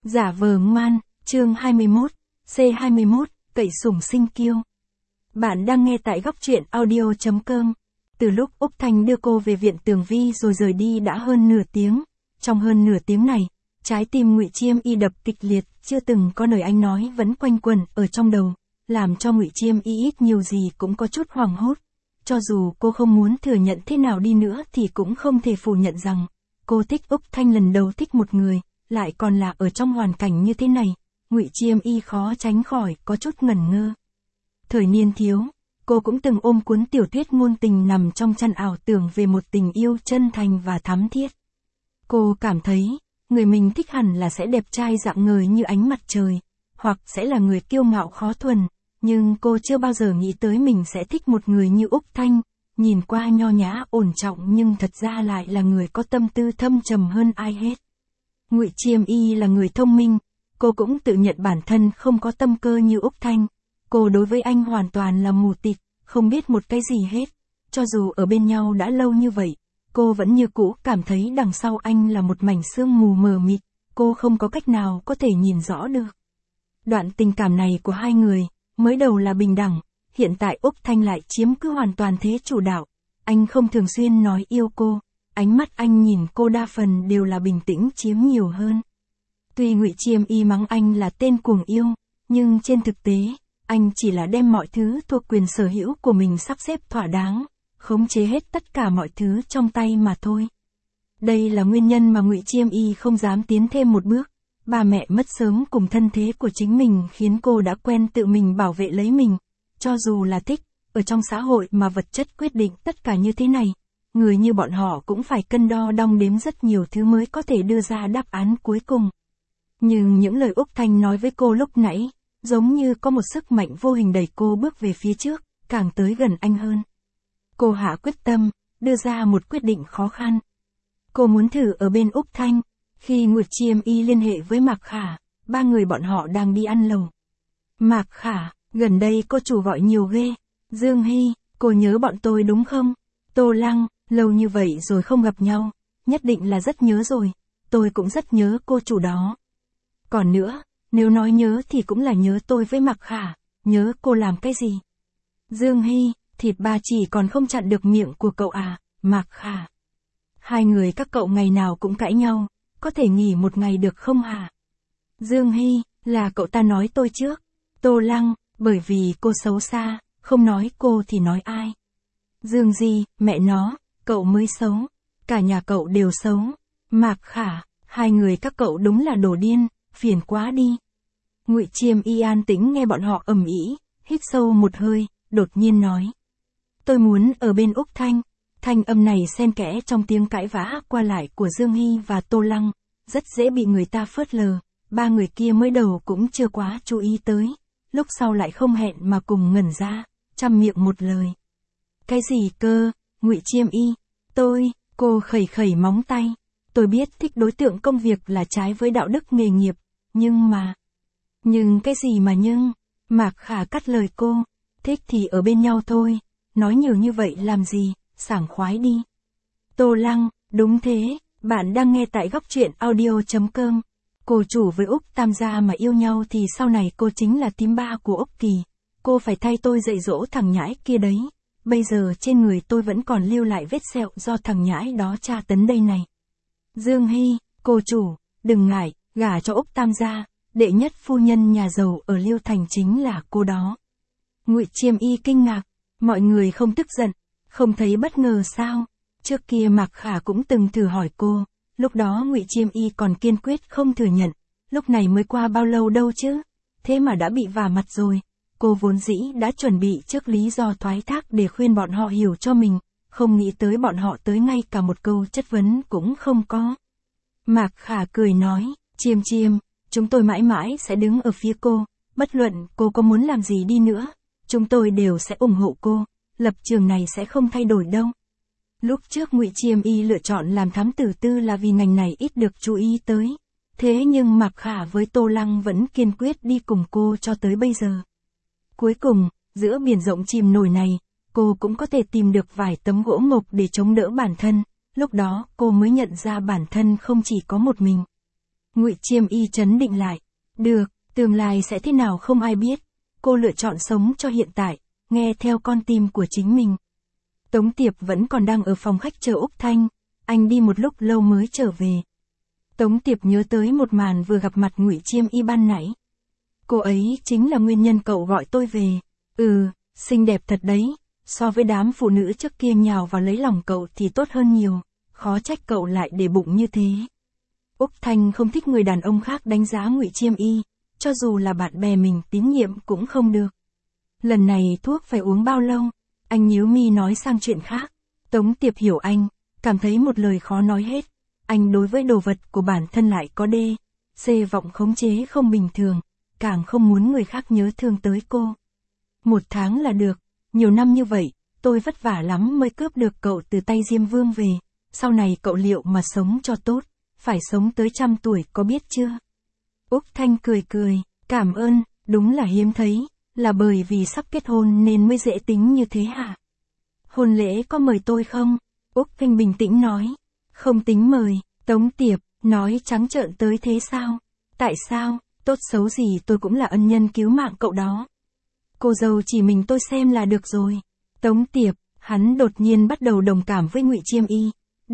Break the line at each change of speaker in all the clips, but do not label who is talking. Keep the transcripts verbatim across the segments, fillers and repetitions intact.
Giả vờ ngoan, chương hai mươi mốt, C hai mươi mốt, cậy sủng sinh kiêu. Bạn đang nghe tại góc truyện audio chấm com. Từ lúc Úc Thanh đưa cô về viện Tường Vi rồi rời đi đã hơn nửa tiếng. Trong hơn nửa tiếng này, trái tim Ngụy Chiêm Y đập kịch liệt, chưa từng có lời anh nói vẫn quanh quẩn ở trong đầu, làm cho Ngụy Chiêm Y ít nhiều gì cũng có chút hoảng hốt. Cho dù cô không muốn thừa nhận thế nào đi nữa thì cũng không thể phủ nhận rằng, cô thích Úc Thanh lần đầu thích một người, lại còn là ở trong hoàn cảnh như thế này. Ngụy Chiêm Y khó tránh khỏi có chút ngẩn ngơ. Thời niên thiếu, cô cũng từng ôm cuốn tiểu thuyết ngôn tình nằm trong chăn ảo tưởng về một tình yêu chân thành và thắm thiết. Cô cảm thấy, người mình thích hẳn là sẽ đẹp trai rạng ngời như ánh mặt trời, hoặc sẽ là người kiêu ngạo khó thuần, nhưng cô chưa bao giờ nghĩ tới mình sẽ thích một người như Úc Thanh, nhìn qua nho nhã ổn trọng nhưng thật ra lại là người có tâm tư thâm trầm hơn ai hết. Ngụy Chiêm Y là người thông minh, cô cũng tự nhận bản thân không có tâm cơ như Úc Thanh. Cô đối với anh hoàn toàn là mù tịt, không biết một cái gì hết. Cho dù ở bên nhau đã lâu như vậy, cô vẫn như cũ cảm thấy đằng sau anh là một mảnh sương mù mờ mịt, cô không có cách nào có thể nhìn rõ được. Đoạn tình cảm này của hai người, mới đầu là bình đẳng, hiện tại Úc Thanh lại chiếm cứ hoàn toàn thế chủ đạo. Anh không thường xuyên nói yêu cô, ánh mắt anh nhìn cô đa phần đều là bình tĩnh chiếm nhiều hơn. Tuy Ngụy Chiêm Y mắng anh là tên cuồng yêu, nhưng trên thực tế, anh chỉ là đem mọi thứ thuộc quyền sở hữu của mình sắp xếp thỏa đáng, khống chế hết tất cả mọi thứ trong tay mà thôi. Đây là nguyên nhân mà Ngụy Chiêm Y không dám tiến thêm một bước. Ba mẹ mất sớm cùng thân thế của chính mình khiến cô đã quen tự mình bảo vệ lấy mình. Cho dù là thích, ở trong xã hội mà vật chất quyết định tất cả như thế này, người như bọn họ cũng phải cân đo đong đếm rất nhiều thứ mới có thể đưa ra đáp án cuối cùng. Nhưng những lời Úc Thanh nói với cô lúc nãy, giống như có một sức mạnh vô hình đẩy cô bước về phía trước, càng tới gần anh hơn. Cô hạ quyết tâm, đưa ra một quyết định khó khăn. Cô muốn thử ở bên Úc Thanh. Khi Ngụy Chiêm Y liên hệ với Mạc Khả, ba người bọn họ đang đi ăn lẩu. Mạc Khả, gần đây cô chủ gọi nhiều ghê. Dương Hy, cô nhớ bọn tôi đúng không? Tô Lăng, lâu như vậy rồi không gặp nhau, nhất định là rất nhớ rồi. Tôi cũng rất nhớ cô chủ đó. Còn nữa, nếu nói nhớ thì cũng là nhớ tôi với Mạc Khả, nhớ cô làm cái gì? Dương Hy, thịt ba chỉ còn không chặn được miệng của cậu à, Mạc Khả. Hai người các cậu ngày nào cũng cãi nhau, có thể nghỉ một ngày được không hả? Dương Hy, là cậu ta nói tôi trước. Tô Lăng, bởi vì cô xấu xa, không nói cô thì nói ai? Dương Di, mẹ nó, cậu mới xấu, cả nhà cậu đều xấu. Mạc Khả, hai người các cậu đúng là đồ điên, phiền quá đi. Ngụy Chiêm Y an tĩnh nghe bọn họ ầm ĩ, hít sâu một hơi, đột nhiên nói. Tôi muốn ở bên Úc Thanh. Thanh âm này xen kẽ trong tiếng cãi vã qua lại của Dương Hy và Tô Lăng, rất dễ bị người ta phớt lờ, ba người kia mới đầu cũng chưa quá chú ý tới, lúc sau lại không hẹn mà cùng ngẩn ra, trăm miệng một lời. Cái gì cơ, Ngụy Chiêm Y, tôi, cô khẩy khẩy móng tay, tôi biết thích đối tượng công việc là trái với đạo đức nghề nghiệp, nhưng mà... Nhưng cái gì mà nhưng, Mạc Khả cắt lời cô, thích thì ở bên nhau thôi, nói nhiều như vậy làm gì? Sảng khoái đi. Tô Lăng, đúng thế, bạn đang nghe tại góc truyện audio chấm com. Cô chủ với Úc Tam gia mà yêu nhau thì sau này cô chính là tím ba của Úc Kỳ. Cô phải thay tôi dạy dỗ thằng nhãi kia đấy. Bây giờ trên người tôi vẫn còn lưu lại vết sẹo do thằng nhãi đó tra tấn đây này. Dương Hy, cô chủ, đừng ngại, gả cho Úc Tam gia, đệ nhất phu nhân nhà giàu ở Liêu Thành chính là cô đó. Ngụy Chiêm Y kinh ngạc, mọi người không tức giận. Không thấy bất ngờ sao? Trước kia Mạc Khả cũng từng thử hỏi cô, lúc đó Ngụy Chiêm Y còn kiên quyết không thừa nhận, lúc này mới qua bao lâu đâu chứ? Thế mà đã bị vả mặt rồi. Cô vốn dĩ đã chuẩn bị trước lý do thoái thác để khuyên bọn họ hiểu cho mình, không nghĩ tới bọn họ tới ngay cả một câu chất vấn cũng không có. Mạc Khả cười nói, Chiêm Chiêm, chúng tôi mãi mãi sẽ đứng ở phía cô, bất luận cô có muốn làm gì đi nữa, chúng tôi đều sẽ ủng hộ cô. Lập trường này sẽ không thay đổi đâu. Lúc trước Ngụy Chiêm Y lựa chọn làm thám tử tư là vì ngành này ít được chú ý tới. Thế nhưng Mạc Khả với Tô Lăng vẫn kiên quyết đi cùng cô cho tới bây giờ. Cuối cùng, giữa biển rộng chìm nổi này, cô cũng có thể tìm được vài tấm gỗ mộc để chống đỡ bản thân. Lúc đó cô mới nhận ra bản thân không chỉ có một mình. Ngụy Chiêm Y trấn định lại. Được, tương lai sẽ thế nào không ai biết. Cô lựa chọn sống cho hiện tại, nghe theo con tim của chính mình. Tống Tiệp vẫn còn đang ở phòng khách chờ Úc Thanh, anh đi một lúc lâu mới trở về. Tống Tiệp nhớ tới một màn vừa gặp mặt Ngụy Chiêm Y ban nãy. Cô ấy chính là nguyên nhân cậu gọi tôi về. Ừ, xinh đẹp thật đấy, so với đám phụ nữ trước kia nhào vào lấy lòng cậu thì tốt hơn nhiều, khó trách cậu lại để bụng như thế. Úc Thanh không thích người đàn ông khác đánh giá Ngụy Chiêm Y, cho dù là bạn bè mình tín nhiệm cũng không được. Lần này thuốc phải uống bao lâu? Anh nhíu mi nói sang chuyện khác. Tống Tiệp hiểu anh, cảm thấy một lời khó nói hết. Anh đối với đồ vật của bản thân lại có đê, xê vọng khống chế không bình thường, càng không muốn người khác nhớ thương tới cô. Một tháng là được, nhiều năm như vậy, tôi vất vả lắm mới cướp được cậu từ tay Diêm Vương về. Sau này cậu liệu mà sống cho tốt, phải sống tới trăm tuổi có biết chưa? Úc Thanh cười cười, cảm ơn, đúng là hiếm thấy, là bởi vì sắp kết hôn nên mới dễ tính như thế hả? Hôn lễ có mời tôi không? Úc Thanh bình tĩnh nói, không tính mời. Tống Tiệp, nói trắng trợn tới thế sao? Tại sao, tốt xấu gì tôi cũng là ân nhân cứu mạng cậu đó. Cô dâu chỉ mình tôi xem là được rồi. Tống Tiệp, hắn đột nhiên bắt đầu đồng cảm với Ngụy Chiêm Y. D,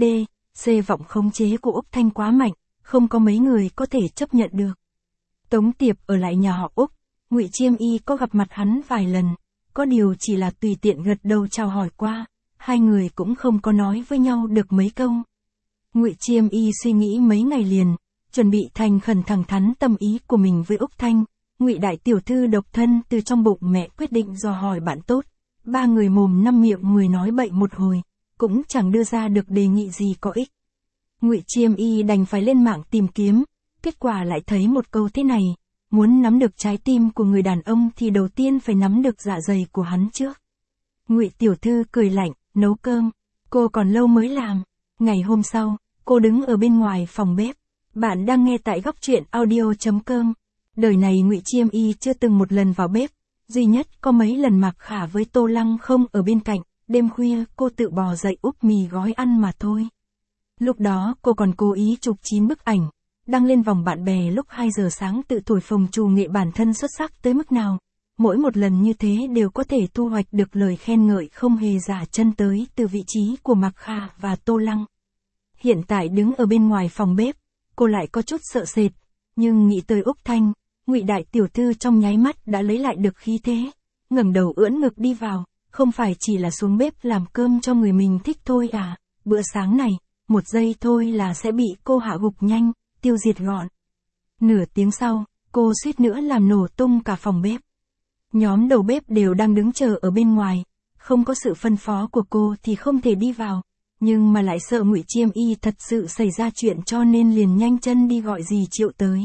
C vọng khống chế của Úc Thanh quá mạnh, không có mấy người có thể chấp nhận được. Tống Tiệp ở lại nhà họ Úc, Ngụy Chiêm Y có gặp mặt hắn vài lần, có điều chỉ là tùy tiện gật đầu chào hỏi qua, hai người cũng không có nói với nhau được mấy câu. Ngụy Chiêm Y suy nghĩ mấy ngày liền, chuẩn bị thành khẩn thẳng thắn tâm ý của mình với Úc Thanh. Ngụy đại tiểu thư độc thân từ trong bụng mẹ quyết định dò hỏi bạn tốt, ba người mồm năm miệng người nói bậy một hồi, cũng chẳng đưa ra được đề nghị gì có ích. Ngụy Chiêm Y đành phải lên mạng tìm kiếm, kết quả lại thấy một câu thế này, muốn nắm được trái tim của người đàn ông thì đầu tiên phải nắm được dạ dày của hắn trước. Ngụy tiểu thư cười lạnh, nấu cơm, cô còn lâu mới làm. Ngày hôm sau, cô đứng ở bên ngoài phòng bếp. Bạn đang nghe tại góc truyện audio chấm com. Đời này Ngụy Chiêm Y chưa từng một lần vào bếp, duy nhất có mấy lần Mạc Khả với Tô Lăng không ở bên cạnh, đêm khuya cô tự bò dậy úp mì gói ăn mà thôi. Lúc đó cô còn cố ý chụp chín bức ảnh, đăng lên vòng bạn bè lúc hai giờ sáng tự thổi phồng trù nghệ bản thân xuất sắc tới mức nào. Mỗi một lần như thế đều có thể thu hoạch được lời khen ngợi không hề giả chân tới từ vị trí của Mạc Khả và Tô Lăng. Hiện tại đứng ở bên ngoài phòng bếp, cô lại có chút sợ sệt, nhưng nghĩ tới Úc Thanh, Ngụy đại tiểu thư trong nháy mắt đã lấy lại được khí thế, ngẩng đầu ưỡn ngực đi vào, không phải chỉ là xuống bếp làm cơm cho người mình thích thôi à, bữa sáng này, một giây thôi là sẽ bị cô hạ gục nhanh, tiêu diệt gọn. Nửa tiếng sau, cô suýt nữa làm nổ tung cả phòng bếp. Nhóm đầu bếp đều đang đứng chờ ở bên ngoài, không có sự phân phó của cô thì không thể đi vào, nhưng mà lại sợ Ngụy Chiêm Y thật sự xảy ra chuyện cho nên liền nhanh chân đi gọi dì Triệu tới.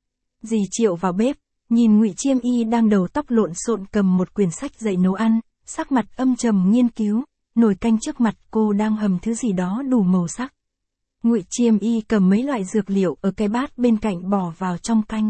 Dì Triệu vào bếp, nhìn Ngụy Chiêm Y đang đầu tóc lộn xộn cầm một quyển sách dạy nấu ăn, sắc mặt âm trầm nghiên cứu, nồi canh trước mặt cô đang hầm thứ gì đó đủ màu sắc. Ngụy Chiêm Y cầm mấy loại dược liệu ở cái bát bên cạnh bỏ vào trong canh.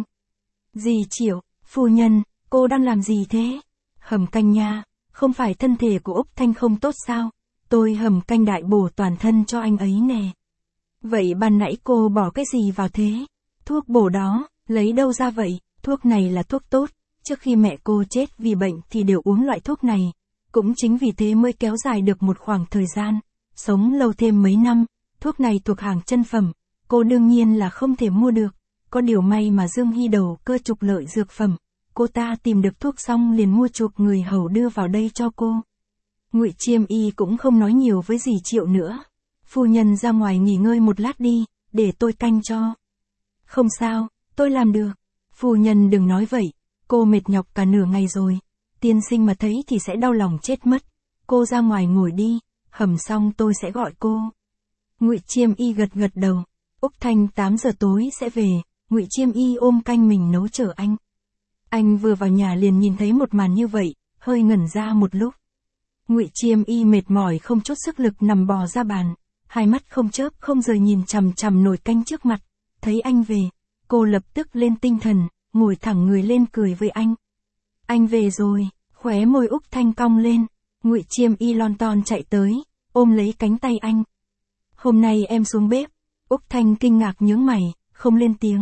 Dì Triệu, phu nhân, cô đang làm gì thế? Hầm canh nha, không phải thân thể của Úc Thanh không tốt sao? Tôi hầm canh đại bổ toàn thân cho anh ấy nè. Vậy ban nãy cô bỏ cái gì vào thế? Thuốc bổ đó, lấy đâu ra vậy? Thuốc này là thuốc tốt, trước khi mẹ cô chết vì bệnh thì đều uống loại thuốc này. Cũng chính vì thế mới kéo dài được một khoảng thời gian, sống lâu thêm mấy năm. Thuốc này thuộc hàng chân phẩm, cô đương nhiên là không thể mua được. Có điều may mà Dương Hy đầu cơ trục lợi dược phẩm, cô ta tìm được thuốc xong liền mua chuộc người hầu đưa vào đây cho cô. Ngụy Chiêm Y cũng không nói nhiều với dì Triệu nữa. Phu nhân ra ngoài nghỉ ngơi một lát đi, để tôi canh cho. Không sao, tôi làm được. Phu nhân đừng nói vậy, cô mệt nhọc cả nửa ngày rồi. Tiên sinh mà thấy thì sẽ đau lòng chết mất. Cô ra ngoài ngồi đi, hầm xong tôi sẽ gọi cô. Ngụy Chiêm Y gật gật đầu. Úc Thanh tám giờ tối sẽ về, Ngụy Chiêm Y ôm canh mình nấu chờ anh. Anh vừa vào nhà liền nhìn thấy một màn như vậy, hơi ngẩn ra một lúc. Ngụy Chiêm Y mệt mỏi không chút sức lực nằm bò ra bàn, hai mắt không chớp không rời nhìn chằm chằm nồi canh trước mặt. Thấy anh về, cô lập tức lên tinh thần, ngồi thẳng người lên cười với anh. Anh về rồi, khóe môi Úc Thanh cong lên. Ngụy Chiêm Y lon ton chạy tới, ôm lấy cánh tay anh. Hôm nay em xuống bếp. Úc Thanh kinh ngạc nhướng mày, không lên tiếng,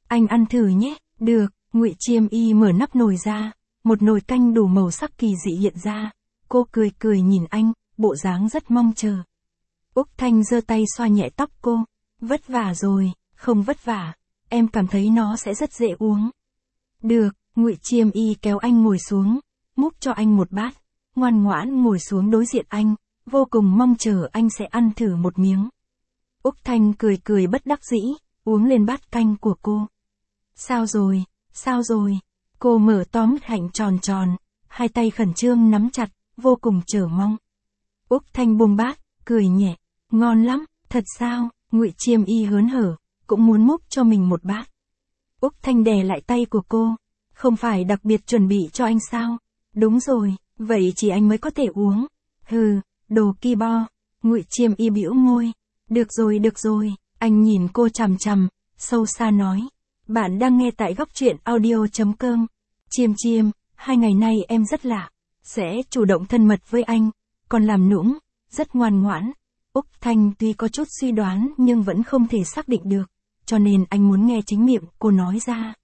Anh ăn thử nhé. Được, Ngụy Chiêm Y mở nắp nồi ra, một nồi canh đủ màu sắc kỳ dị hiện ra. Cô cười cười nhìn anh, bộ dáng rất mong chờ. Úc Thanh giơ tay xoa nhẹ tóc cô. Vất vả rồi. Không vất vả, em cảm thấy nó sẽ rất dễ uống. Được, Ngụy Chiêm Y kéo anh ngồi xuống, múc cho anh một bát, ngoan ngoãn ngồi xuống đối diện anh, vô cùng mong chờ anh sẽ ăn thử một miếng. Úc Thanh cười cười bất đắc dĩ, uống lên bát canh của cô. Sao rồi, sao rồi? Cô mở to mắt hạnh tròn tròn, hai tay khẩn trương nắm chặt, vô cùng chờ mong. Úc Thanh buông bát, cười nhẹ, ngon lắm, thật sao? Ngụy Chiêm Y hớn hở, cũng muốn múc cho mình một bát. Úc Thanh đè lại tay của cô, không phải đặc biệt chuẩn bị cho anh sao? Đúng rồi, vậy chỉ anh mới có thể uống. Hừ, đồ ki bo. Ngụy Chiêm Y bĩu môi. Được rồi được rồi, anh nhìn cô chằm chằm, sâu xa nói. Bạn đang nghe tại góc truyện audio chấm com. Chiêm Chiêm, hai ngày nay em rất lạ, sẽ chủ động thân mật với anh, còn làm nũng, rất ngoan ngoãn. Úc Thanh tuy có chút suy đoán nhưng vẫn không thể xác định được, cho nên anh muốn nghe chính miệng cô nói ra.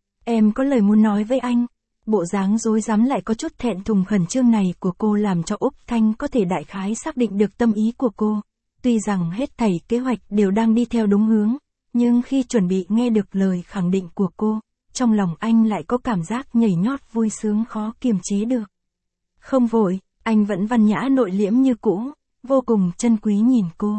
Em có lời muốn nói với anh. Bộ dáng rối rắm lại có chút thẹn thùng khẩn trương này của cô làm cho Úc Thanh có thể đại khái xác định được tâm ý của cô. Tuy rằng hết thảy kế hoạch đều đang đi theo đúng hướng, nhưng khi chuẩn bị nghe được lời khẳng định của cô, trong lòng anh lại có cảm giác nhảy nhót vui sướng khó kiềm chế được. Không vội, anh vẫn văn nhã nội liễm như cũ, vô cùng trân quý nhìn cô.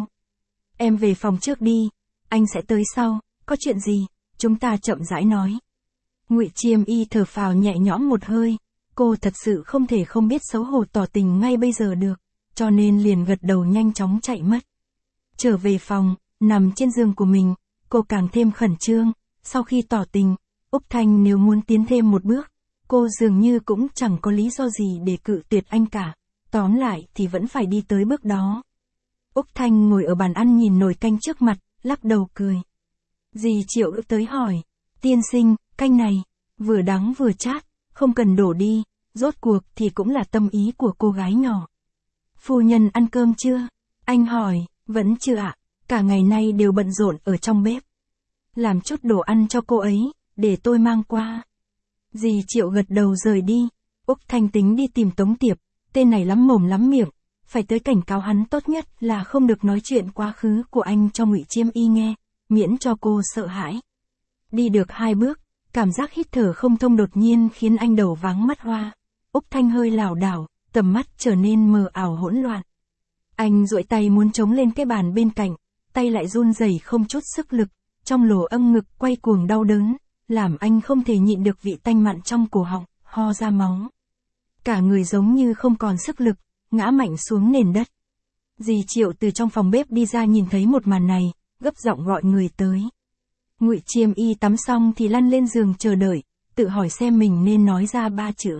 Em về phòng trước đi, anh sẽ tới sau, có chuyện gì, chúng ta chậm rãi nói. Ngụy Chiêm Y thở phào nhẹ nhõm một hơi, cô thật sự không thể không biết xấu hổ tỏ tình ngay bây giờ được, cho nên liền gật đầu nhanh chóng chạy mất. Trở về phòng, nằm trên giường của mình, cô càng thêm khẩn trương, sau khi tỏ tình, Úc Thanh nếu muốn tiến thêm một bước, cô dường như cũng chẳng có lý do gì để cự tuyệt anh cả, tóm lại thì vẫn phải đi tới bước đó. Úc Thanh ngồi ở bàn ăn nhìn nồi canh trước mặt, lắc đầu cười. Dì Triệu ước tới hỏi, tiên sinh, canh này, vừa đắng vừa chát, không cần đổ đi, rốt cuộc thì cũng là tâm ý của cô gái nhỏ. Phu nhân ăn cơm chưa? Anh hỏi, vẫn chưa ạ, cả ngày nay đều bận rộn ở trong bếp. Làm chút đồ ăn cho cô ấy, để tôi mang qua. Dì Triệu gật đầu rời đi, Úc Thanh tính đi tìm Tống Tiệp, tên này lắm mồm lắm miệng, phải tới cảnh cáo hắn tốt nhất là không được nói chuyện quá khứ của anh cho Ngụy Chiêm Y nghe, miễn cho cô sợ hãi. Đi được hai bước, cảm giác hít thở không thông đột nhiên khiến anh đầu váng mắt hoa. Úc Thanh hơi lảo đảo, tầm mắt trở nên mờ ảo hỗn loạn. Anh duỗi tay muốn chống lên cái bàn bên cạnh, tay lại run rẩy không chút sức lực, trong lỗ âm ngực quay cuồng đau đớn, làm anh không thể nhịn được vị tanh mặn trong cổ họng, ho ra máu. Cả người giống như không còn sức lực, ngã mạnh xuống nền đất. Dì Triệu từ trong phòng bếp đi ra nhìn thấy một màn này, gấp giọng gọi người tới. Ngụy Chiêm Y tắm xong thì lăn lên giường chờ đợi, tự hỏi xem mình nên nói ra ba chữ.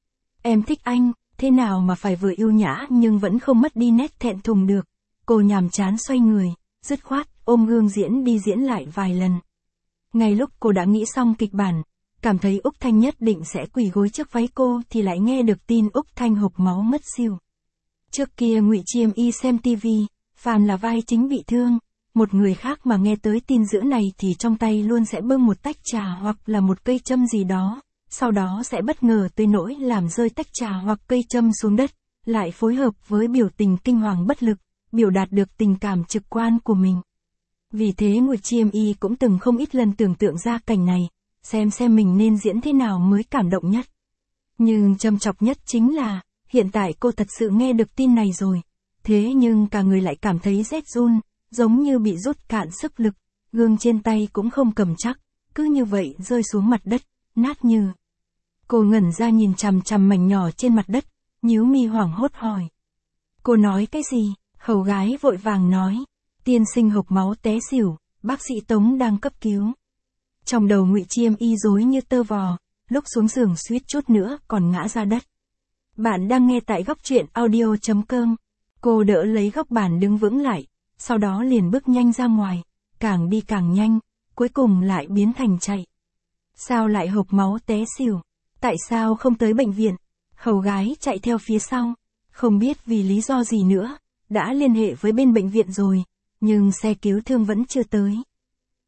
Em thích anh, thế nào mà phải vừa yêu nhã nhưng vẫn không mất đi nét thẹn thùng được. Cô nhàm chán xoay người, dứt khoát, ôm gương diễn đi diễn lại vài lần. Ngay lúc cô đã nghĩ xong kịch bản, cảm thấy Úc Thanh nhất định sẽ quỳ gối trước váy cô thì lại nghe được tin Úc Thanh hộc máu mất xỉu. Trước kia Ngụy Chiêm Y xem tivi, phàm là vai chính bị thương, một người khác mà nghe tới tin dữ này thì trong tay luôn sẽ bưng một tách trà hoặc là một cây châm gì đó, sau đó sẽ bất ngờ tới nỗi làm rơi tách trà hoặc cây châm xuống đất, lại phối hợp với biểu tình kinh hoàng bất lực, biểu đạt được tình cảm trực quan của mình. Vì thế Ngụy Chiêm Y cũng từng không ít lần tưởng tượng ra cảnh này, xem xem mình nên diễn thế nào mới cảm động nhất. Nhưng châm chọc nhất chính là, hiện tại cô thật sự nghe được tin này rồi, thế nhưng cả người lại cảm thấy rét run, giống như bị rút cạn sức lực, gương trên tay cũng không cầm chắc, cứ như vậy rơi xuống mặt đất, nát như. Cô ngẩn ra nhìn chằm chằm mảnh nhỏ trên mặt đất, nhíu mi hoảng hốt hỏi. Cô nói cái gì? Hầu gái vội vàng nói. Tiên sinh hộc máu té xỉu, bác sĩ Tống đang cấp cứu. Trong đầu Ngụy Chiêm Y rối như tơ vò, lúc xuống giường suýt chút nữa còn ngã ra đất. Bạn đang nghe tại góc truyện audio chấm com. Cô đỡ lấy góc bàn đứng vững lại, sau đó liền bước nhanh ra ngoài, càng đi càng nhanh, cuối cùng lại biến thành chạy. Sao lại hộc máu té xỉu? Tại sao không tới bệnh viện? Hầu gái chạy theo phía sau, không biết vì lý do gì nữa, đã liên hệ với bên bệnh viện rồi, nhưng xe cứu thương vẫn chưa tới.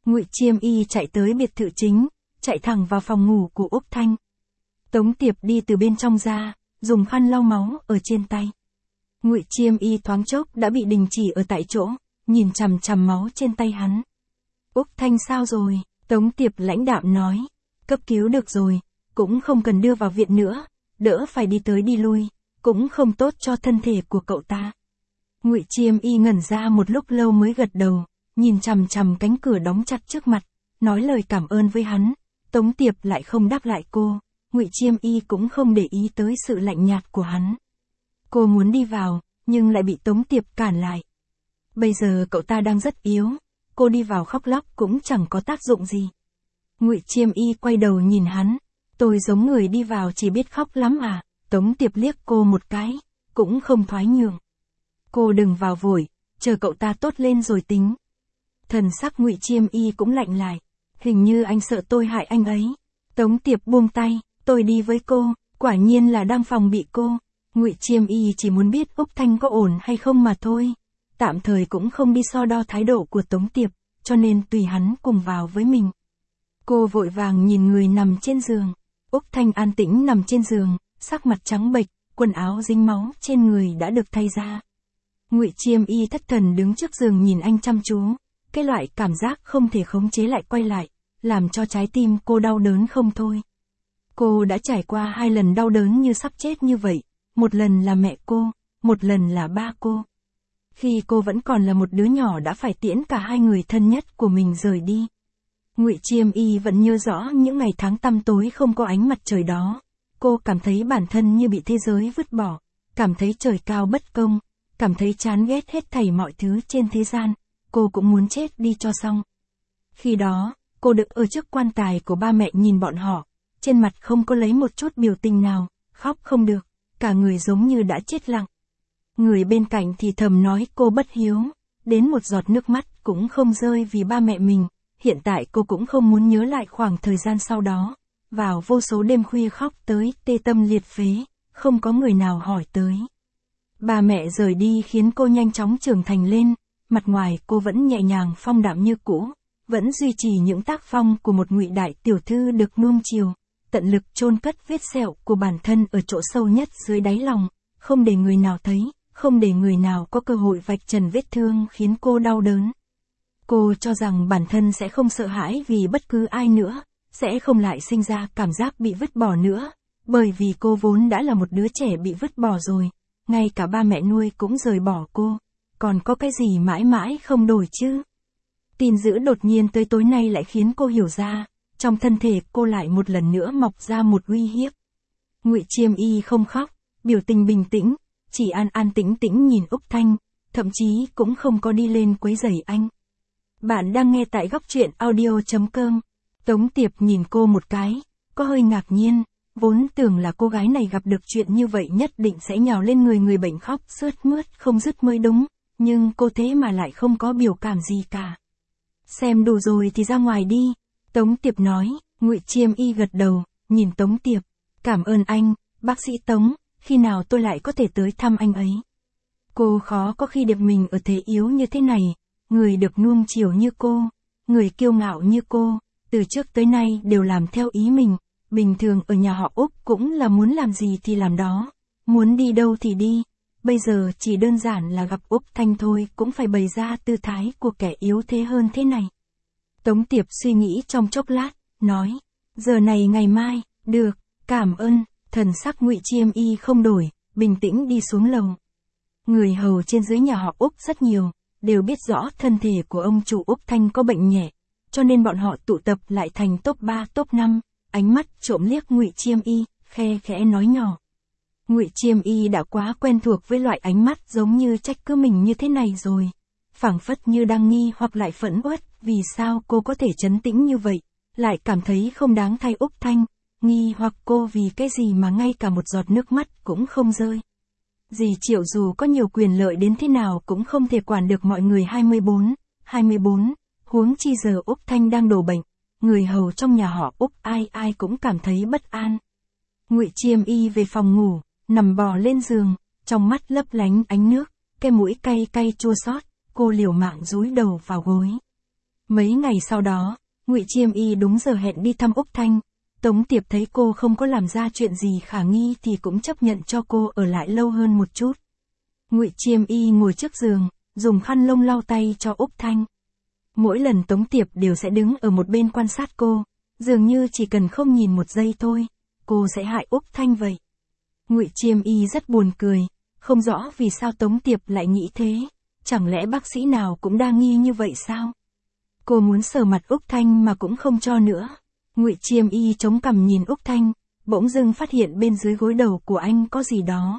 Ngụy Chiêm Y chạy tới biệt thự chính, chạy thẳng vào phòng ngủ của Úc Thanh. Tống Tiệp đi từ bên trong ra, dùng khăn lau máu ở trên tay. Ngụy Chiêm Y thoáng chốc đã bị đình chỉ ở tại chỗ, nhìn chằm chằm máu trên tay hắn. Úc Thanh sao rồi? Tống Tiệp lãnh đạm nói. Cấp cứu được rồi, cũng không cần đưa vào viện nữa, đỡ phải đi tới đi lui, cũng không tốt cho thân thể của cậu ta. Ngụy Chiêm Y ngẩn ra một lúc lâu mới gật đầu, nhìn chằm chằm cánh cửa đóng chặt trước mặt, nói lời cảm ơn với hắn. Tống Tiệp lại không đáp lại cô, Ngụy Chiêm Y cũng không để ý tới sự lạnh nhạt của hắn. Cô muốn đi vào, nhưng lại bị Tống Tiệp cản lại. Bây giờ cậu ta đang rất yếu, cô đi vào khóc lóc cũng chẳng có tác dụng gì. Ngụy Chiêm Y quay đầu nhìn hắn, tôi giống người đi vào chỉ biết khóc lắm à? Tống Tiệp liếc cô một cái, cũng không thoái nhượng. Cô đừng vào vội, chờ cậu ta tốt lên rồi tính. Thần sắc Ngụy Chiêm Y cũng lạnh lại, hình như anh sợ tôi hại anh ấy. Tống Tiệp buông tay, tôi đi với cô, quả nhiên là đang phòng bị cô. Ngụy Chiêm Y chỉ muốn biết Úc Thanh có ổn hay không mà thôi. Tạm thời cũng không đi so đo thái độ của Tống Tiệp, cho nên tùy hắn cùng vào với mình. Cô vội vàng nhìn người nằm trên giường. Úc Thanh an tĩnh nằm trên giường, sắc mặt trắng bệch, quần áo dính máu trên người đã được thay ra. Ngụy Chiêm Y thất thần đứng trước giường nhìn anh chăm chú, cái loại cảm giác không thể khống chế lại quay lại, làm cho trái tim cô đau đớn không thôi. Cô đã trải qua hai lần đau đớn như sắp chết như vậy, một lần là mẹ cô, một lần là ba cô. Khi cô vẫn còn là một đứa nhỏ đã phải tiễn cả hai người thân nhất của mình rời đi. Ngụy Chiêm Y vẫn nhớ rõ những ngày tháng tăm tối không có ánh mặt trời đó. Cô cảm thấy bản thân như bị thế giới vứt bỏ, cảm thấy trời cao bất công, cảm thấy chán ghét hết thảy mọi thứ trên thế gian. Cô cũng muốn chết đi cho xong. Khi đó, cô được ở trước quan tài của ba mẹ nhìn bọn họ, trên mặt không có lấy một chút biểu tình nào, khóc không được, cả người giống như đã chết lặng. Người bên cạnh thì thầm nói cô bất hiếu, đến một giọt nước mắt cũng không rơi vì ba mẹ mình. Hiện tại cô cũng không muốn nhớ lại khoảng thời gian sau đó, vào vô số đêm khuya khóc tới tê tâm liệt phế, không có người nào hỏi tới. Ba mẹ rời đi khiến cô nhanh chóng trưởng thành lên, mặt ngoài cô vẫn nhẹ nhàng phong đạm như cũ, vẫn duy trì những tác phong của một Ngụy đại tiểu thư được nuông chiều, tận lực chôn cất vết sẹo của bản thân ở chỗ sâu nhất dưới đáy lòng, không để người nào thấy, không để người nào có cơ hội vạch trần vết thương khiến cô đau đớn. Cô cho rằng bản thân sẽ không sợ hãi vì bất cứ ai nữa, sẽ không lại sinh ra cảm giác bị vứt bỏ nữa, bởi vì cô vốn đã là một đứa trẻ bị vứt bỏ rồi, ngay cả ba mẹ nuôi cũng rời bỏ cô, còn có cái gì mãi mãi không đổi chứ. Tin dữ đột nhiên tới tối nay lại khiến cô hiểu ra, trong thân thể cô lại một lần nữa mọc ra một uy hiếp. Ngụy Chiêm Y không khóc, biểu tình bình tĩnh, chỉ an an tĩnh tĩnh nhìn Úc Thanh, thậm chí cũng không có đi lên quấy rầy anh. Bạn đang nghe tại góc truyện audio chấm com. Tống Tiệp nhìn cô một cái, có hơi ngạc nhiên, vốn tưởng là cô gái này gặp được chuyện như vậy nhất định sẽ nhào lên người người bệnh khóc sướt mướt không dứt mới đúng, nhưng cô thế mà lại không có biểu cảm gì cả. Xem đủ rồi thì ra ngoài đi, Tống Tiệp nói. Ngụy Chiêm Y gật đầu, nhìn Tống Tiệp, cảm ơn anh, bác sĩ Tống, khi nào tôi lại có thể tới thăm anh ấy. Cô khó có khi đẹp mình ở thế yếu như thế này. Người được nuông chiều như cô, người kiêu ngạo như cô, từ trước tới nay đều làm theo ý mình, bình thường ở nhà họ Úc cũng là muốn làm gì thì làm đó, muốn đi đâu thì đi, bây giờ chỉ đơn giản là gặp Úc Thanh thôi cũng phải bày ra tư thái của kẻ yếu thế hơn thế này. Tống Tiệp suy nghĩ trong chốc lát, nói, giờ này ngày mai, được, cảm ơn, thần sắc Ngụy Chiêm Y không đổi, bình tĩnh đi xuống lầu. Người hầu trên dưới nhà họ Úc rất nhiều, đều biết rõ thân thể của ông chủ Úc Thanh có bệnh nhẹ, cho nên bọn họ tụ tập lại thành top ba top năm, ánh mắt trộm liếc Ngụy Chiêm Y, khe khẽ nói nhỏ. Ngụy Chiêm Y đã quá quen thuộc với loại ánh mắt giống như trách cứ mình như thế này rồi, phảng phất như đang nghi hoặc lại phẫn uất, vì sao cô có thể trấn tĩnh như vậy, lại cảm thấy không đáng thay Úc Thanh, nghi hoặc cô vì cái gì mà ngay cả một giọt nước mắt cũng không rơi. Dì Triệu dù có nhiều quyền lợi đến thế nào cũng không thể quản được mọi người hai mươi bốn, hai mươi bốn, huống chi giờ Úc Thanh đang đổ bệnh, người hầu trong nhà họ Úc ai ai cũng cảm thấy bất an. Ngụy Chiêm Y về phòng ngủ, nằm bò lên giường, trong mắt lấp lánh ánh nước, cái mũi cay cay chua xót, cô liều mạng dúi đầu vào gối. Mấy ngày sau đó, Ngụy Chiêm Y đúng giờ hẹn đi thăm Úc Thanh. Tống Tiệp thấy cô không có làm ra chuyện gì khả nghi thì cũng chấp nhận cho cô ở lại lâu hơn một chút. Ngụy Chiêm Y ngồi trước giường, dùng khăn lông lau tay cho Úc Thanh. Mỗi lần Tống Tiệp đều sẽ đứng ở một bên quan sát cô, dường như chỉ cần không nhìn một giây thôi, cô sẽ hại Úc Thanh vậy. Ngụy Chiêm Y rất buồn cười, không rõ vì sao Tống Tiệp lại nghĩ thế, chẳng lẽ bác sĩ nào cũng đa nghi như vậy sao? Cô muốn sờ mặt Úc Thanh mà cũng không cho nữa. Ngụy Chiêm Y chống cằm nhìn Úc Thanh, bỗng dưng phát hiện bên dưới gối đầu của anh có gì đó.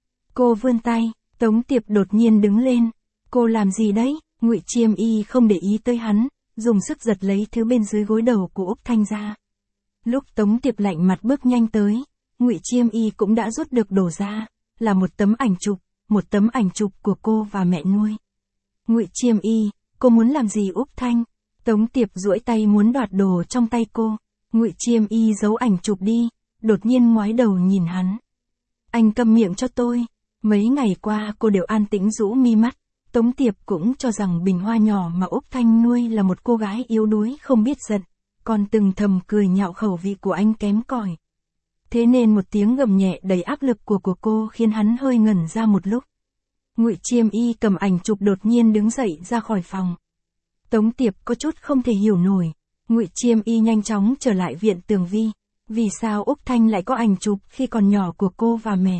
Cô vươn tay, Tống Tiệp đột nhiên đứng lên. Cô làm gì đấy? Ngụy Chiêm Y không để ý tới hắn, dùng sức giật lấy thứ bên dưới gối đầu của Úc Thanh ra. Lúc Tống Tiệp lạnh mặt bước nhanh tới, Ngụy Chiêm Y cũng đã rút được đồ ra, là một tấm ảnh chụp, một tấm ảnh chụp của cô và mẹ nuôi. Ngụy Chiêm Y, cô muốn làm gì Úc Thanh? Tống Tiệp duỗi tay muốn đoạt đồ trong tay cô. Ngụy Chiêm Y giấu ảnh chụp đi, đột nhiên ngoái đầu nhìn hắn. Anh câm miệng cho tôi. Mấy ngày qua cô đều an tĩnh rũ mi mắt. Tống Tiệp cũng cho rằng bình hoa nhỏ mà Úc Thanh nuôi là một cô gái yếu đuối không biết giận, còn từng thầm cười nhạo khẩu vị của anh kém cỏi. Thế nên một tiếng gầm nhẹ đầy áp lực của của cô khiến hắn hơi ngẩn ra một lúc. Ngụy Chiêm Y cầm ảnh chụp đột nhiên đứng dậy ra khỏi phòng. Tống Tiệp có chút không thể hiểu nổi. Ngụy Chiêm Y nhanh chóng trở lại viện Tường Vi. Vì sao Úc Thanh lại có ảnh chụp khi còn nhỏ của cô và mẹ?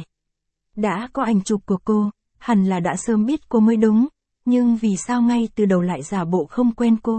Đã có ảnh chụp của cô, hẳn là đã sớm biết cô mới đúng, nhưng vì sao ngay từ đầu lại giả bộ không quen cô?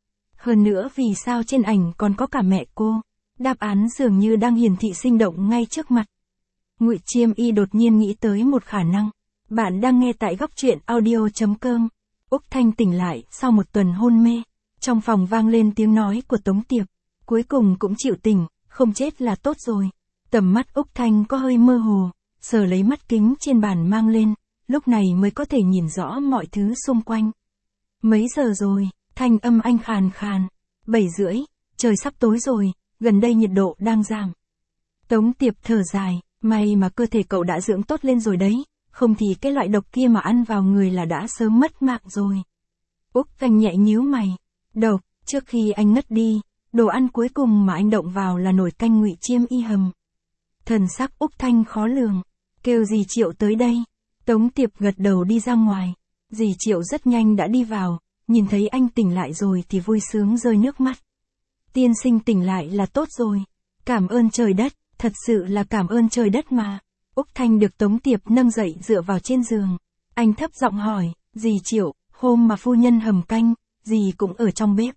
Hơn nữa vì sao trên ảnh còn có cả mẹ cô? Đáp án dường như đang hiển thị sinh động ngay trước mặt. Ngụy Chiêm Y đột nhiên nghĩ tới một khả năng. Bạn đang nghe tại góc truyện audio chấm com. Úc Thanh tỉnh lại sau một tuần hôn mê. Trong phòng vang lên tiếng nói của Tống Tiệp. Cuối cùng cũng chịu tỉnh, không chết là tốt rồi. Tầm mắt Úc Thanh có hơi mơ hồ, sờ lấy mắt kính trên bàn mang lên, lúc này mới có thể nhìn rõ mọi thứ xung quanh. Mấy giờ rồi? Thanh âm anh khàn khàn. Bảy rưỡi, trời sắp tối rồi, gần đây nhiệt độ đang giảm. Tống Tiệp thở dài, may mà cơ thể cậu đã dưỡng tốt lên rồi đấy, không thì cái loại độc kia mà ăn vào người là đã sớm mất mạng rồi. Úc Thanh nhẹ nhíu mày. Độc, trước khi anh ngất đi, đồ ăn cuối cùng mà anh động vào là nồi canh Ngụy Chiêm Y hầm. Thần sắc Úc Thanh khó lường, kêu dì Triệu tới đây. Tống Tiệp gật đầu đi ra ngoài. Dì Triệu rất nhanh đã đi vào, nhìn thấy anh tỉnh lại rồi thì vui sướng rơi nước mắt. Tiên sinh tỉnh lại là tốt rồi. Cảm ơn trời đất, thật sự là cảm ơn trời đất mà. Úc Thanh được Tống Tiệp nâng dậy dựa vào trên giường. Anh thấp giọng hỏi, dì Triệu, hôm mà phu nhân hầm canh, dì cũng ở trong bếp.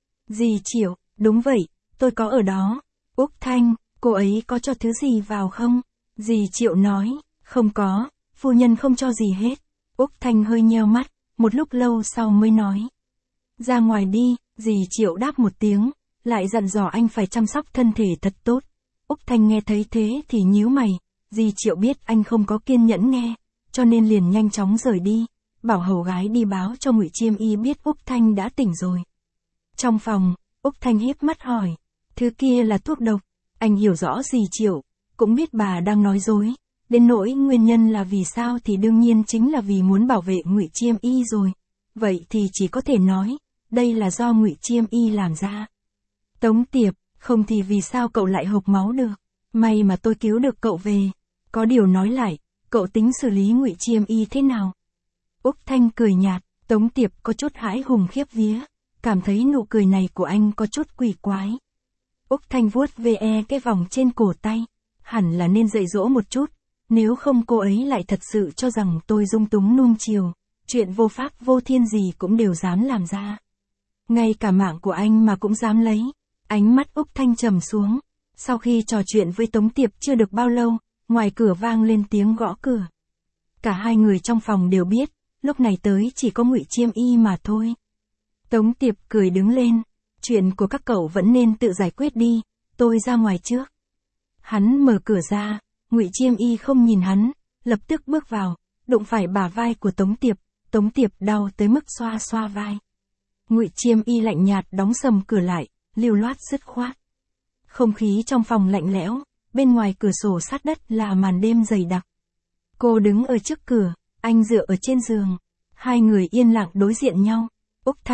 Dì Triệu, đúng vậy, tôi có ở đó. Úc Thanh, cô ấy có cho thứ gì vào không? Dì Triệu nói, không có, phu nhân không cho gì hết. Úc Thanh hơi nheo mắt, một lúc lâu sau mới nói. Ra ngoài đi, dì Triệu đáp một tiếng, lại dặn dò anh phải chăm sóc thân thể thật tốt. Úc Thanh nghe thấy thế thì nhíu mày, dì Triệu biết anh không có kiên nhẫn nghe, cho nên liền nhanh chóng rời đi, bảo hầu gái đi báo cho Ngụy Chiêm Y biết Úc Thanh đã tỉnh rồi. Trong phòng, Úc Thanh híp mắt hỏi, thứ kia là thuốc độc. Anh hiểu rõ dì Triệu, cũng biết bà đang nói dối, đến nỗi nguyên nhân là vì sao thì đương nhiên chính là vì muốn bảo vệ Ngụy Chiêm Y rồi. Vậy thì chỉ có thể nói, đây là do Ngụy Chiêm Y làm ra. Tống Tiệp, không thì vì sao cậu lại hộc máu được? May mà tôi cứu được cậu về. Có điều nói lại, cậu tính xử lý Ngụy Chiêm Y thế nào? Úc Thanh cười nhạt, Tống Tiệp có chút hãi hùng khiếp vía, cảm thấy nụ cười này của anh có chút quỷ quái. Úc Thanh vuốt ve cái vòng trên cổ tay, hẳn là nên dạy dỗ một chút, nếu không cô ấy lại thật sự cho rằng tôi dung túng nuông chiều, chuyện vô pháp vô thiên gì cũng đều dám làm ra. Ngay cả mạng của anh mà cũng dám lấy. Ánh mắt Úc Thanh trầm xuống. Sau khi trò chuyện với Tống Tiệp chưa được bao lâu, ngoài cửa vang lên tiếng gõ cửa. Cả hai người trong phòng đều biết, lúc này tới chỉ có Ngụy Chiêm Y mà thôi. Tống Tiệp cười đứng lên, chuyện của các cậu vẫn nên tự giải quyết đi, tôi ra ngoài trước. Hắn mở cửa ra, Ngụy Chiêm Y không nhìn hắn, lập tức bước vào, đụng phải bả vai của Tống Tiệp, Tống Tiệp đau tới mức xoa xoa vai. Ngụy Chiêm Y lạnh nhạt đóng sầm cửa lại, lưu loát dứt khoát. Không khí trong phòng lạnh lẽo, bên ngoài cửa sổ sát đất là màn đêm dày đặc. Cô đứng ở trước cửa, anh dựa ở trên giường. Hai người yên lặng đối diện nhau. Úc Thanh,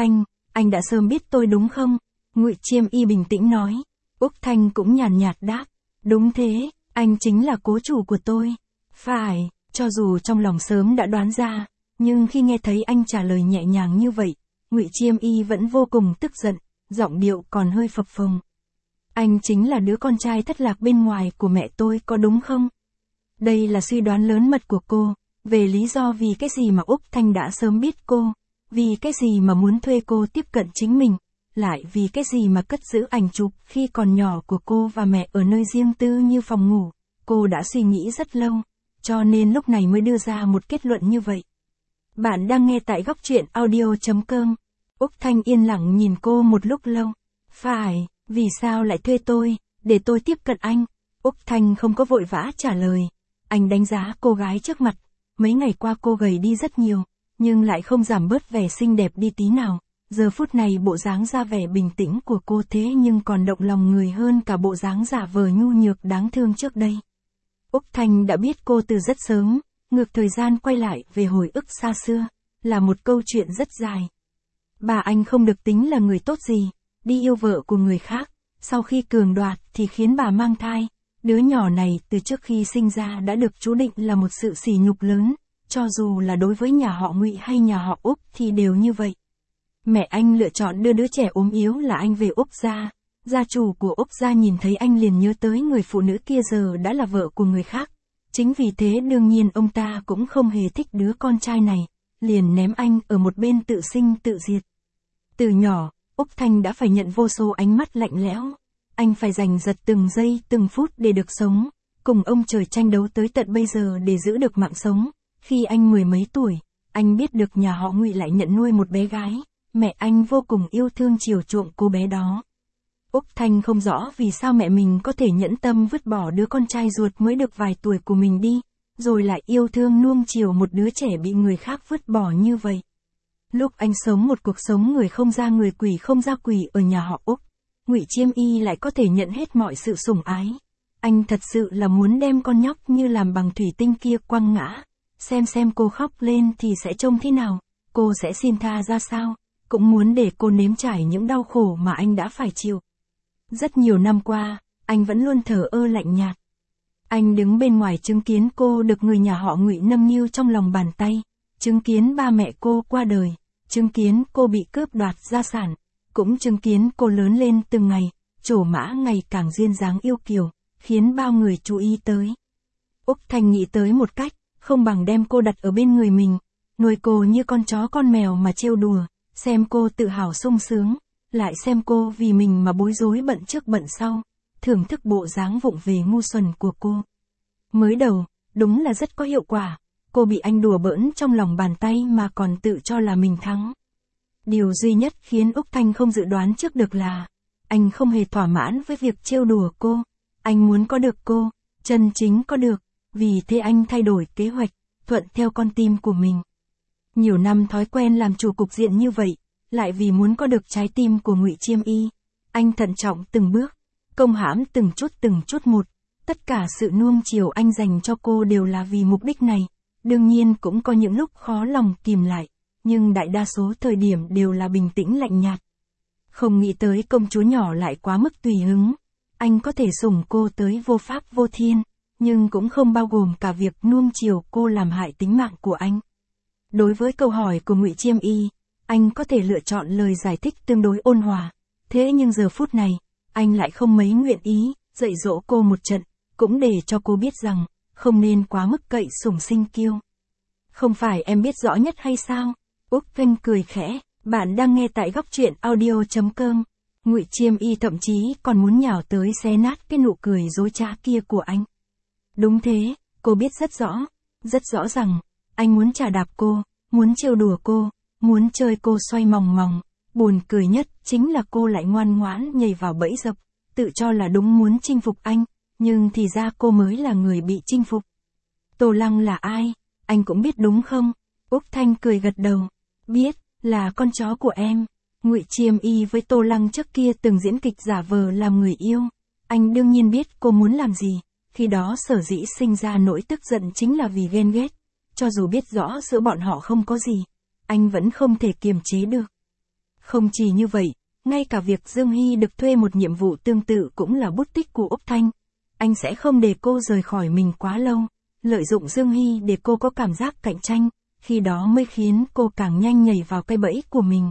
anh đã sớm biết tôi đúng không? Ngụy Chiêm Y bình tĩnh nói. Úc Thanh cũng nhàn nhạt đáp. Đúng thế, anh chính là cố chủ của tôi. Phải, cho dù trong lòng sớm đã đoán ra, nhưng khi nghe thấy anh trả lời nhẹ nhàng như vậy, Ngụy Chiêm Y vẫn vô cùng tức giận, giọng điệu còn hơi phập phồng. Anh chính là đứa con trai thất lạc bên ngoài của mẹ tôi có đúng không? Đây là suy đoán lớn mật của cô, về lý do vì cái gì mà Úc Thanh đã sớm biết cô, vì cái gì mà muốn thuê cô tiếp cận chính mình, lại vì cái gì mà cất giữ ảnh chụp khi còn nhỏ của cô và mẹ ở nơi riêng tư như phòng ngủ. Cô đã suy nghĩ rất lâu, cho nên lúc này mới đưa ra một kết luận như vậy. Bạn đang nghe tại góc truyện audio chấm com. Úc Thanh yên lặng nhìn cô một lúc lâu. Phải, vì sao lại thuê tôi, để tôi tiếp cận anh? Úc Thanh không có vội vã trả lời. Anh đánh giá cô gái trước mặt. Mấy ngày qua cô gầy đi rất nhiều, nhưng lại không giảm bớt vẻ xinh đẹp đi tí nào. Giờ phút này bộ dáng ra vẻ bình tĩnh của cô thế nhưng còn động lòng người hơn cả bộ dáng giả vờ nhu nhược đáng thương trước đây. Úc Thanh đã biết cô từ rất sớm, ngược thời gian quay lại về hồi ức xa xưa, là một câu chuyện rất dài. Bà anh không được tính là người tốt gì, đi yêu vợ của người khác, sau khi cường đoạt thì khiến bà mang thai. Đứa nhỏ này từ trước khi sinh ra đã được chú định là một sự sỉ nhục lớn, cho dù là đối với nhà họ Ngụy hay nhà họ Úc thì đều như vậy. Mẹ anh lựa chọn đưa đứa trẻ ốm yếu là anh về Úc gia. Gia chủ của Úc gia nhìn thấy anh liền nhớ tới người phụ nữ kia giờ đã là vợ của người khác. Chính vì thế đương nhiên ông ta cũng không hề thích đứa con trai này, liền ném anh ở một bên tự sinh tự diệt. Từ nhỏ, Úc Thanh đã phải nhận vô số ánh mắt lạnh lẽo. Anh phải giành giật từng giây từng phút để được sống, cùng ông trời tranh đấu tới tận bây giờ để giữ được mạng sống. Khi anh mười mấy tuổi, anh biết được nhà họ Ngụy lại nhận nuôi một bé gái. Mẹ anh vô cùng yêu thương chiều chuộng cô bé đó. Úc Thanh không rõ vì sao mẹ mình có thể nhẫn tâm vứt bỏ đứa con trai ruột mới được vài tuổi của mình đi, rồi lại yêu thương nuông chiều một đứa trẻ bị người khác vứt bỏ như vậy. Lúc anh sống một cuộc sống người không ra người quỷ không ra quỷ ở nhà họ Úc, Ngụy Chiêm Y lại có thể nhận hết mọi sự sủng ái. Anh thật sự là muốn đem con nhóc như làm bằng thủy tinh kia quăng ngã, xem xem cô khóc lên thì sẽ trông thế nào, cô sẽ xin tha ra sao, cũng muốn để cô nếm trải những đau khổ mà anh đã phải chịu. Rất nhiều năm qua, anh vẫn luôn thờ ơ lạnh nhạt. Anh đứng bên ngoài chứng kiến cô được người nhà họ Ngụy nâng niu trong lòng bàn tay, chứng kiến ba mẹ cô qua đời, chứng kiến cô bị cướp đoạt gia sản, cũng chứng kiến cô lớn lên từng ngày, trổ mã ngày càng duyên dáng yêu kiều, khiến bao người chú ý tới. Úc Thanh nghĩ tới một cách, không bằng đem cô đặt ở bên người mình, nuôi cô như con chó con mèo mà trêu đùa, xem cô tự hào sung sướng, lại xem cô vì mình mà bối rối bận trước bận sau, thưởng thức bộ dáng vụng về ngu xuẩn của cô. Mới đầu, đúng là rất có hiệu quả, cô bị anh đùa bỡn trong lòng bàn tay mà còn tự cho là mình thắng. Điều duy nhất khiến Úc Thanh không dự đoán trước được là, anh không hề thỏa mãn với việc trêu đùa cô, anh muốn có được cô, chân chính có được, vì thế anh thay đổi kế hoạch, thuận theo con tim của mình. Nhiều năm thói quen làm chủ cục diện như vậy, lại vì muốn có được trái tim của Ngụy Chiêm Y, anh thận trọng từng bước, công hãm từng chút từng chút một, tất cả sự nuông chiều anh dành cho cô đều là vì mục đích này, đương nhiên cũng có những lúc khó lòng kìm lại, nhưng đại đa số thời điểm đều là bình tĩnh lạnh nhạt. Không nghĩ tới công chúa nhỏ lại quá mức tùy hứng, anh có thể sủng cô tới vô pháp vô thiên, nhưng cũng không bao gồm cả việc nuông chiều cô làm hại tính mạng của anh. Đối với câu hỏi của Ngụy Chiêm Y, anh có thể lựa chọn lời giải thích tương đối ôn hòa, thế nhưng giờ phút này, anh lại không mấy nguyện ý, dạy dỗ cô một trận, cũng để cho cô biết rằng, không nên quá mức cậy sủng sinh kiêu. Không phải em biết rõ nhất hay sao? Úc Thanh cười khẽ, bạn đang nghe tại góc truyện audio chấm com. Ngụy Chiêm Y thậm chí còn muốn nhào tới xé nát cái nụ cười dối trá kia của anh. Đúng thế, cô biết rất rõ, rất rõ rằng, anh muốn chà đạp cô, muốn trêu đùa cô, muốn chơi cô xoay mòng mòng. Buồn cười nhất chính là cô lại ngoan ngoãn nhảy vào bẫy dập, tự cho là đúng muốn chinh phục anh, nhưng thì ra cô mới là người bị chinh phục. Tô Lăng là ai? Anh cũng biết đúng không? Úc Thanh cười gật đầu. Biết, là con chó của em. Ngụy Chiêm Y với Tô Lăng trước kia từng diễn kịch giả vờ làm người yêu. Anh đương nhiên biết cô muốn làm gì, khi đó sở dĩ sinh ra nỗi tức giận chính là vì ghen ghét. Cho dù biết rõ giữa bọn họ không có gì, anh vẫn không thể kiềm chế được. Không chỉ như vậy, ngay cả việc Dương Hy được thuê một nhiệm vụ tương tự cũng là bút tích của Úc Thanh. Anh sẽ không để cô rời khỏi mình quá lâu, lợi dụng Dương Hy để cô có cảm giác cạnh tranh, khi đó mới khiến cô càng nhanh nhảy vào cái bẫy của mình.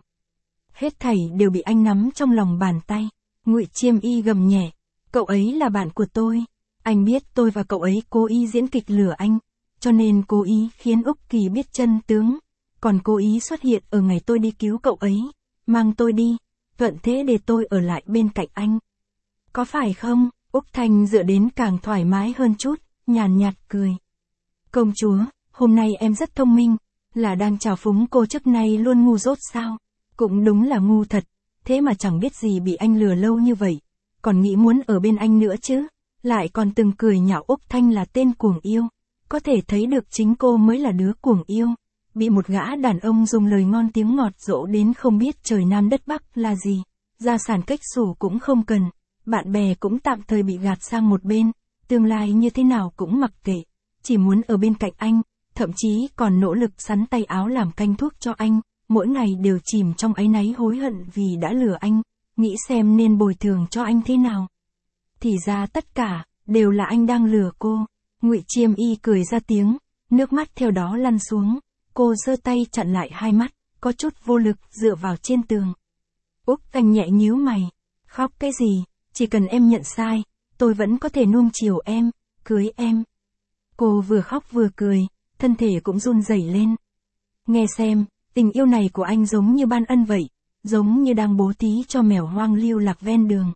Hết thảy đều bị anh nắm trong lòng bàn tay. Ngụy Chiêm Y gầm nhẹ, cậu ấy là bạn của tôi. Anh biết tôi và cậu ấy cố ý diễn kịch lừa anh, cho nên cố ý khiến Úc Kỳ biết chân tướng, còn cố ý xuất hiện ở ngày tôi đi cứu cậu ấy, mang tôi đi, thuận thế để tôi ở lại bên cạnh anh. Có phải không? Úc Thanh dựa đến càng thoải mái hơn chút, nhàn nhạt cười. Công chúa, hôm nay em rất thông minh, là đang trào phúng cô trước nay luôn ngu dốt sao? Cũng đúng là ngu thật, thế mà chẳng biết gì bị anh lừa lâu như vậy, còn nghĩ muốn ở bên anh nữa chứ, lại còn từng cười nhạo Úc Thanh là tên cuồng yêu, có thể thấy được chính cô mới là đứa cuồng yêu, bị một gã đàn ông dùng lời ngon tiếng ngọt dỗ đến không biết trời Nam đất Bắc là gì, gia sản cách xù cũng không cần, bạn bè cũng tạm thời bị gạt sang một bên, tương lai như thế nào cũng mặc kệ, chỉ muốn ở bên cạnh anh, thậm chí còn nỗ lực sắn tay áo làm canh thuốc cho anh, mỗi ngày đều chìm trong áy náy hối hận vì đã lừa anh, nghĩ xem nên bồi thường cho anh thế nào. Thì ra tất cả, đều là anh đang lừa cô. Ngụy Chiêm Y cười ra tiếng, nước mắt theo đó lăn xuống, cô giơ tay chặn lại hai mắt, có chút vô lực dựa vào trên tường. Úc Thanh nhẹ nhíu mày, khóc cái gì, chỉ cần em nhận sai, tôi vẫn có thể nuông chiều em, cưới em. Cô vừa khóc vừa cười, thân thể cũng run rẩy lên. Nghe xem, tình yêu này của anh giống như ban ân vậy, giống như đang bố thí cho mèo hoang lưu lạc ven đường.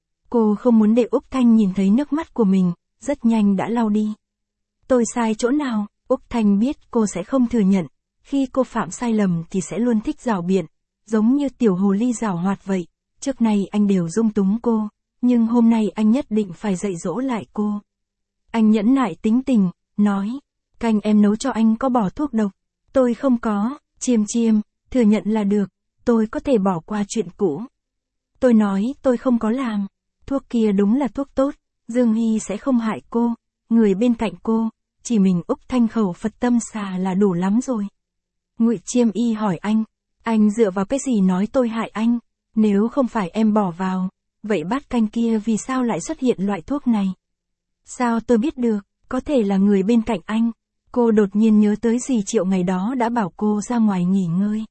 Cô không muốn để Úc Thanh nhìn thấy nước mắt của mình, rất nhanh đã lau đi. Tôi sai chỗ nào? Úc Thanh biết cô sẽ không thừa nhận, khi cô phạm sai lầm thì sẽ luôn thích rảo biện, giống như tiểu hồ ly giảo hoạt vậy, trước nay anh đều dung túng cô, nhưng hôm nay anh nhất định phải dạy dỗ lại cô. Anh nhẫn nại tính tình, nói, canh em nấu cho anh có bỏ thuốc độc, tôi không có, Chiêm Chiêm, thừa nhận là được, tôi có thể bỏ qua chuyện cũ. Tôi nói tôi không có làm, thuốc kia đúng là thuốc tốt, Dương Hy sẽ không hại cô, người bên cạnh cô, chỉ mình Úc Thanh khẩu Phật tâm xà là đủ lắm rồi. Ngụy Chiêm Y hỏi anh, anh dựa vào cái gì nói tôi hại anh, nếu không phải em bỏ vào, vậy bát canh kia vì sao lại xuất hiện loại thuốc này? Sao tôi biết được, có thể là người bên cạnh anh. Cô đột nhiên nhớ tới dì Triệu ngày đó đã bảo cô ra ngoài nghỉ ngơi.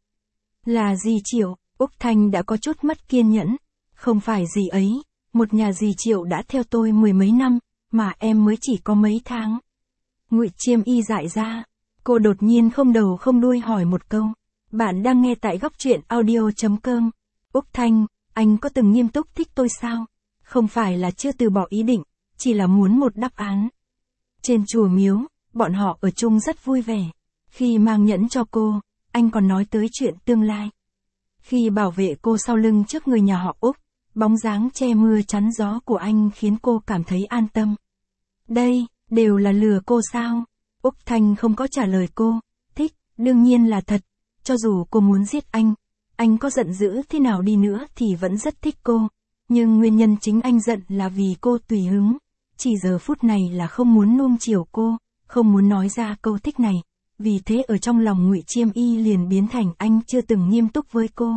Là dì Triệu, Úc Thanh đã có chút mất kiên nhẫn. Không phải dì ấy, một nhà dì Triệu đã theo tôi mười mấy năm, mà em mới chỉ có mấy tháng. Ngụy Chiêm Y dại ra, cô đột nhiên không đầu không đuôi hỏi một câu. Bạn đang nghe tại góc truyện audio chấm com. Úc Thanh, anh có từng nghiêm túc thích tôi sao? Không phải là chưa từ bỏ ý định, chỉ là muốn một đáp án. Trên chùa miếu, bọn họ ở chung rất vui vẻ. Khi mang nhẫn cho cô, anh còn nói tới chuyện tương lai. Khi bảo vệ cô sau lưng trước người nhà họ Úc, bóng dáng che mưa chắn gió của anh khiến cô cảm thấy an tâm. Đây, đều là lừa cô sao? Úc Thanh không có trả lời cô, thích, đương nhiên là thật. Cho dù cô muốn giết anh, anh có giận dữ thế nào đi nữa thì vẫn rất thích cô. Nhưng nguyên nhân chính anh giận là vì cô tùy hứng. Chỉ giờ phút này là không muốn nuông chiều cô, không muốn nói ra câu thích này. Vì thế ở trong lòng Ngụy Chiêm Y liền biến thành anh chưa từng nghiêm túc với cô.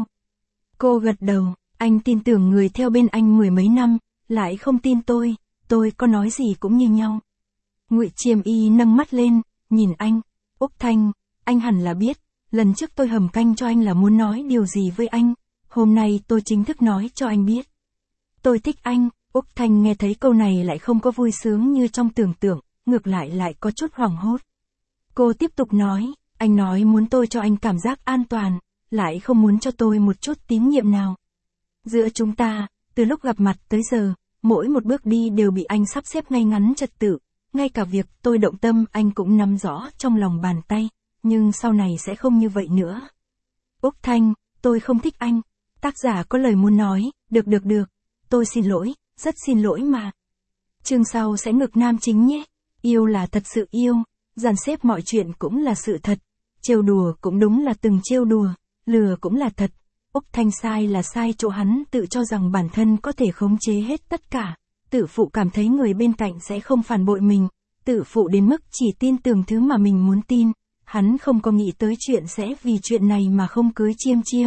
Cô gật đầu, anh tin tưởng người theo bên anh mười mấy năm, lại không tin tôi, tôi có nói gì cũng như nhau. Ngụy Chiêm Y nâng mắt lên, nhìn anh, Úc Thanh, anh hẳn là biết, lần trước tôi hầm canh cho anh là muốn nói điều gì với anh, hôm nay tôi chính thức nói cho anh biết. Tôi thích anh. Úc Thanh nghe thấy câu này lại không có vui sướng như trong tưởng tượng, ngược lại lại có chút hoảng hốt. Cô tiếp tục nói, anh nói muốn tôi cho anh cảm giác an toàn, lại không muốn cho tôi một chút tín nhiệm nào. Giữa chúng ta, từ lúc gặp mặt tới giờ, mỗi một bước đi đều bị anh sắp xếp ngay ngắn trật tự, ngay cả việc tôi động tâm anh cũng nắm rõ trong lòng bàn tay, nhưng sau này sẽ không như vậy nữa. Úc Thanh, tôi không thích anh. Tác giả có lời muốn nói, được được được, tôi xin lỗi, rất xin lỗi mà. Chương sau sẽ ngược nam chính nhé. Yêu là thật sự yêu, dàn xếp mọi chuyện cũng là sự thật, trêu đùa cũng đúng là từng trêu đùa, lừa cũng là thật. Úc Thanh sai là sai chỗ hắn tự cho rằng bản thân có thể khống chế hết tất cả, tự phụ cảm thấy người bên cạnh sẽ không phản bội mình, tự phụ đến mức chỉ tin tưởng thứ mà mình muốn tin. Hắn không có nghĩ tới chuyện sẽ vì chuyện này mà không cưới Chiêm Chiêm.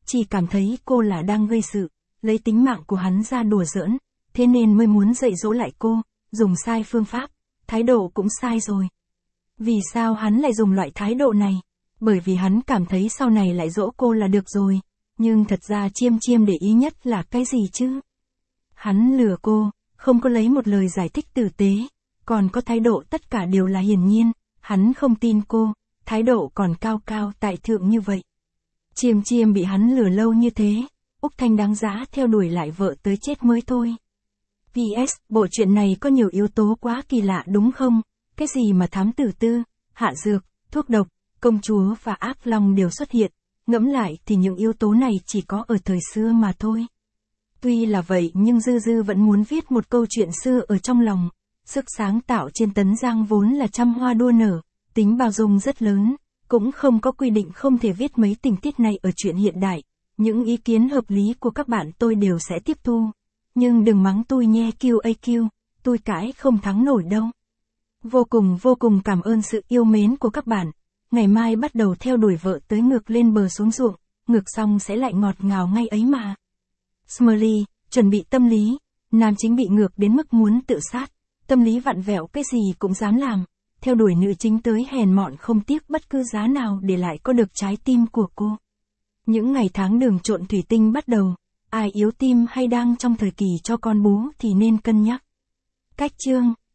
chỉ cảm thấy cô là đang gây sự, lấy tính mạng của hắn ra đùa giỡn, thế nên mới muốn dạy dỗ lại cô, dùng sai phương pháp, thái độ cũng sai rồi. Vì sao hắn lại dùng loại thái độ này? Bởi vì hắn cảm thấy sau này lại dỗ cô là được rồi, nhưng thật ra Chiêm Chiêm để ý nhất là cái gì chứ? Hắn lừa cô, không có lấy một lời giải thích tử tế, còn có thái độ tất cả đều là hiển nhiên, hắn không tin cô, thái độ còn cao cao tại thượng như vậy. Chiêm Chiêm bị hắn lừa lâu như thế, Úc Thanh đáng giá theo đuổi lại vợ tới chết mới thôi. pê ét, bộ truyện này có nhiều yếu tố quá kỳ lạ đúng không? Cái gì mà thám tử tư, hạ dược, thuốc độc, công chúa và ác long đều xuất hiện, ngẫm lại thì những yếu tố này chỉ có ở thời xưa mà thôi. Tuy là vậy nhưng Dư Dư vẫn muốn viết một câu chuyện xưa ở trong lòng, sức sáng tạo trên Tấn Giang vốn là trăm hoa đua nở, tính bao dung rất lớn, cũng không có quy định không thể viết mấy tình tiết này ở truyện hiện đại, những ý kiến hợp lý của các bạn tôi đều sẽ tiếp thu, nhưng đừng mắng tôi nhé Q A Q, tôi cãi không thắng nổi đâu. Vô cùng vô cùng cảm ơn sự yêu mến của các bạn, ngày mai bắt đầu theo đuổi vợ tới ngược lên bờ xuống ruộng, ngược xong sẽ lại ngọt ngào ngay ấy mà. Smiley, chuẩn bị tâm lý, nam chính bị ngược đến mức muốn tự sát, tâm lý vặn vẹo cái gì cũng dám làm, theo đuổi nữ chính tới hèn mọn không tiếc bất cứ giá nào để lại có được trái tim của cô. Những ngày tháng đường trộn thủy tinh bắt đầu, ai yếu tim hay đang trong thời kỳ cho con bú thì nên cân nhắc. Cách chương